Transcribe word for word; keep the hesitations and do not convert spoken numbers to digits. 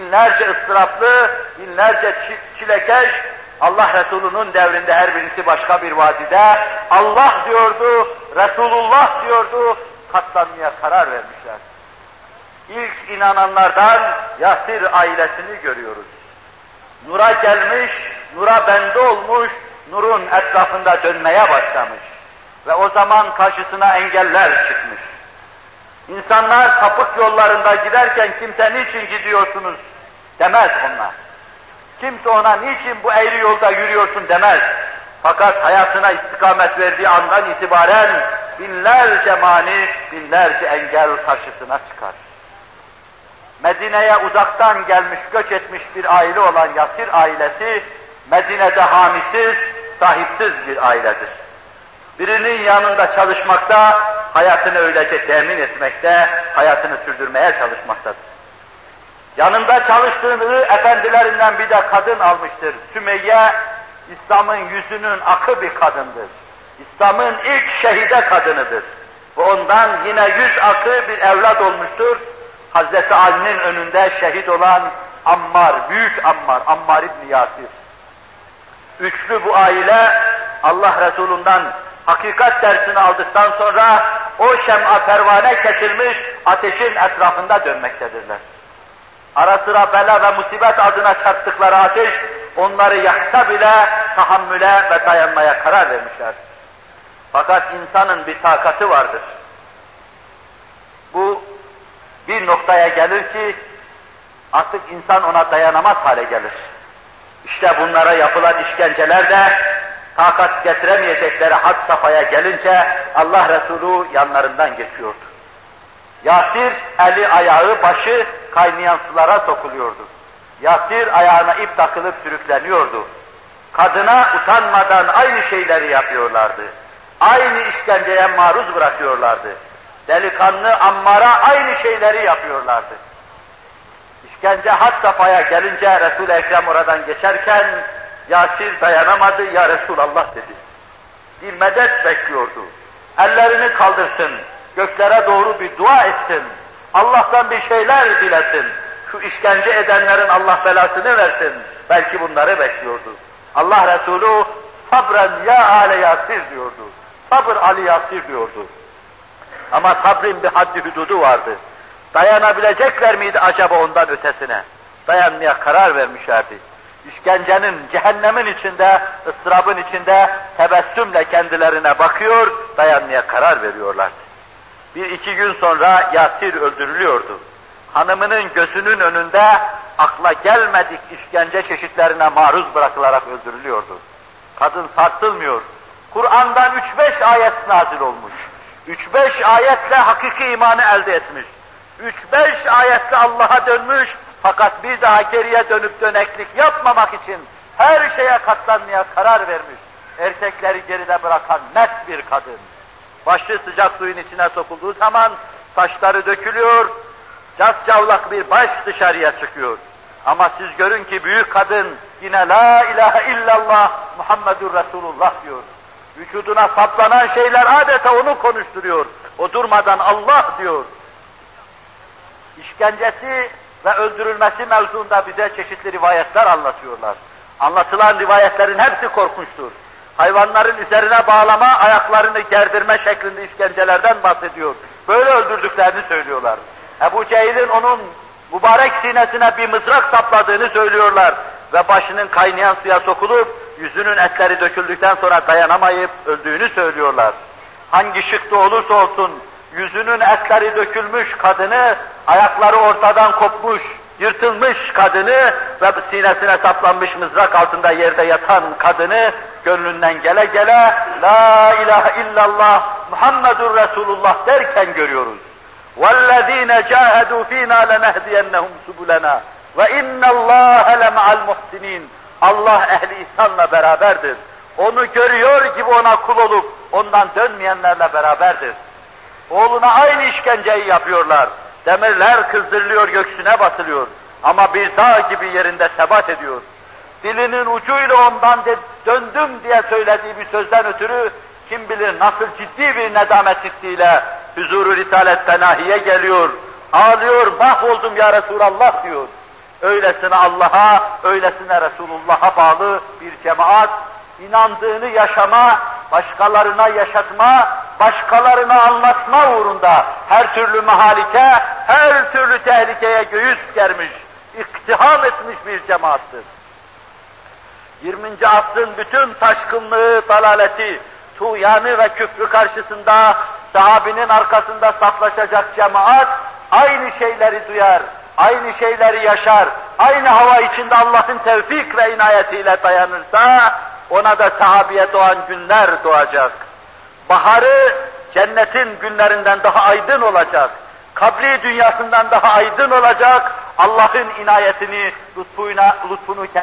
binlerce ıstıraplı, binlerce çilekeş, Allah Resulü'nün devrinde her birisi başka bir vadide, Allah diyordu, Resulullah diyordu, katlanmaya karar vermişler. İlk inananlardan Yasir ailesini görüyoruz. Nura gelmiş, nura bende olmuş, nurun etrafında dönmeye başlamış. Ve o zaman karşısına engeller çıkmış. İnsanlar sapık yollarında giderken kimse niçin gidiyorsunuz demez onlar. Kimse ona niçin bu eğri yolda yürüyorsun demez. Fakat hayatına istikamet verdiği andan itibaren binlerce mani, binlerce engel karşısına çıkar. Medine'ye uzaktan gelmiş, göç etmiş bir aile olan Yasir ailesi, Medine'de hamisiz, sahipsiz bir ailedir. Birinin yanında çalışmakta, hayatını öylece temin etmekte, hayatını sürdürmeye çalışmaktadır. Yanında çalıştığı efendilerinden bir de kadın almıştır. Sümeyye, İslam'ın yüzünün akı bir kadındır. İslam'ın ilk şehide kadınıdır. Ve ondan yine yüz akı bir evlat olmuştur. Hazreti Ali'nin önünde şehit olan Ammar, büyük Ammar, Ammar İbni Yasir. Üçlü bu aile, Allah Resulü'nden hakikat dersini aldıktan sonra o şem'a pervane kesilmiş ateşin etrafında dönmektedirler. Ara sıra bela ve musibet adına çarptıkları ateş, onları yaksa bile tahammüle ve dayanmaya karar vermişler. Fakat insanın bir takatı vardır. Bu bir noktaya gelir ki artık insan ona dayanamaz hale gelir. İşte bunlara yapılan işkenceler de takat getiremeyecekleri had safhaya gelince Allah Resulü yanlarından geçiyordu. Yasir eli ayağı başı kaynayan sulara sokuluyordu. Yasir ayağına ip takılıp sürükleniyordu. Kadına utanmadan aynı şeyleri yapıyorlardı. Aynı işkenceye maruz bırakıyorlardı. Delikanlı Ammar'a aynı şeyleri yapıyorlardı. İşkence had safhaya gelince Resul-i Ekrem oradan geçerken Yasir dayanamadı, ya Resulallah dedi. Bir medet bekliyordu. Ellerini kaldırsın, göklere doğru bir dua etsin, Allah'tan bir şeyler dilesin, şu işkence edenlerin Allah belasını versin, belki bunları bekliyordu. Allah Resulü sabren ya ale Yasir diyordu, sabır Ali Yasir diyordu. Ama sabrın bir haddi hududu vardı. Dayanabilecekler miydi acaba ondan ötesine? Dayanmaya karar vermişlerdi. İşkencenin, cehennemin içinde, ıstırabın içinde tebessümle kendilerine bakıyor, dayanmaya karar veriyorlardı. Bir iki gün sonra Yasir öldürülüyordu. Hanımının gözünün önünde akla gelmedik işkence çeşitlerine maruz bırakılarak öldürülüyordu. Kadın sarsılmıyor. Kur'an'dan üç beş ayet nazil olmuş. Üç beş ayetle hakiki imanı elde etmiş. Üç beş ayetle Allah'a dönmüş, fakat bir daha geriye dönüp döneklik yapmamak için her şeye katlanmaya karar vermiş. Erkekleri geride bırakan net bir kadın. Başı sıcak suyun içine sokulduğu zaman saçları dökülüyor, cascavlak bir baş dışarıya çıkıyor. Ama siz görün ki büyük kadın yine la ilahe illallah Muhammedur Resulullah diyor. Vücuduna saplanan şeyler adeta onu konuşturuyor. O durmadan Allah diyor. İşkencesi ve öldürülmesi mevzuunda bize çeşitli rivayetler anlatıyorlar. Anlatılan rivayetlerin hepsi korkunçtur. Hayvanların üzerine bağlama, ayaklarını gerdirme şeklinde işkencelerden bahsediyor. Böyle öldürdüklerini söylüyorlar. Ebu Cehil'in onun mübarek sinesine bir mızrak sapladığını söylüyorlar. Ve başının kaynayan suya sokulup, yüzünün etleri döküldükten sonra dayanamayıp öldüğünü söylüyorlar. Hangi şıkta olursa olsun, yüzünün etleri dökülmüş kadını, ayakları ortadan kopmuş, yırtılmış kadını ve sinesine saplanmış mızrak altında yerde yatan kadını gönlünden gele gele la ilahe illallah Muhammedur Resulullah derken görüyoruz. وَالَّذ۪ينَ جَاهَدُوا ف۪ينَا لَنَهْدِيَنَّهُمْ سُبُلَنَا وَاِنَّ اللّٰهَ لَمَعَ الْمُحْسِنِينَ Allah ehli ihsanla beraberdir. Onu görüyor gibi ona kul olup ondan dönmeyenlerle beraberdir. Oğluna aynı işkenceyi yapıyorlar. Demirler kızdırılıyor, göğsüne basılıyor. Ama bir dağ gibi yerinde sebat ediyor. Dilinin ucuyla ondan de, döndüm diye söylediği bir sözden ötürü kim bilir nasıl ciddi bir nedamet hissiyle huzur-u Risalet Fenahi'ye geliyor. Ağlıyor, mahvoldum ya Resulallah diyor. Öylesine Allah'a, öylesine Resulullah'a bağlı bir cemaat, inandığını yaşama, başkalarına yaşatma, başkalarına anlatma uğrunda her türlü mahalike, her türlü tehlikeye göğüs germiş, iktiham etmiş bir cemaattir. yirminci asrın bütün taşkınlığı, dalaleti, tuğyanı ve küfrü karşısında sahabinin arkasında saflaşacak cemaat aynı şeyleri duyar, aynı şeyleri yaşar, aynı hava içinde Allah'ın tevfik ve inayetiyle dayanırsa ona da sahabeye doğan günler doğacak. Baharı cennetin günlerinden daha aydın olacak. Kabri dünyasından daha aydın olacak. Allah'ın inayetini, lütfuna, lütfunu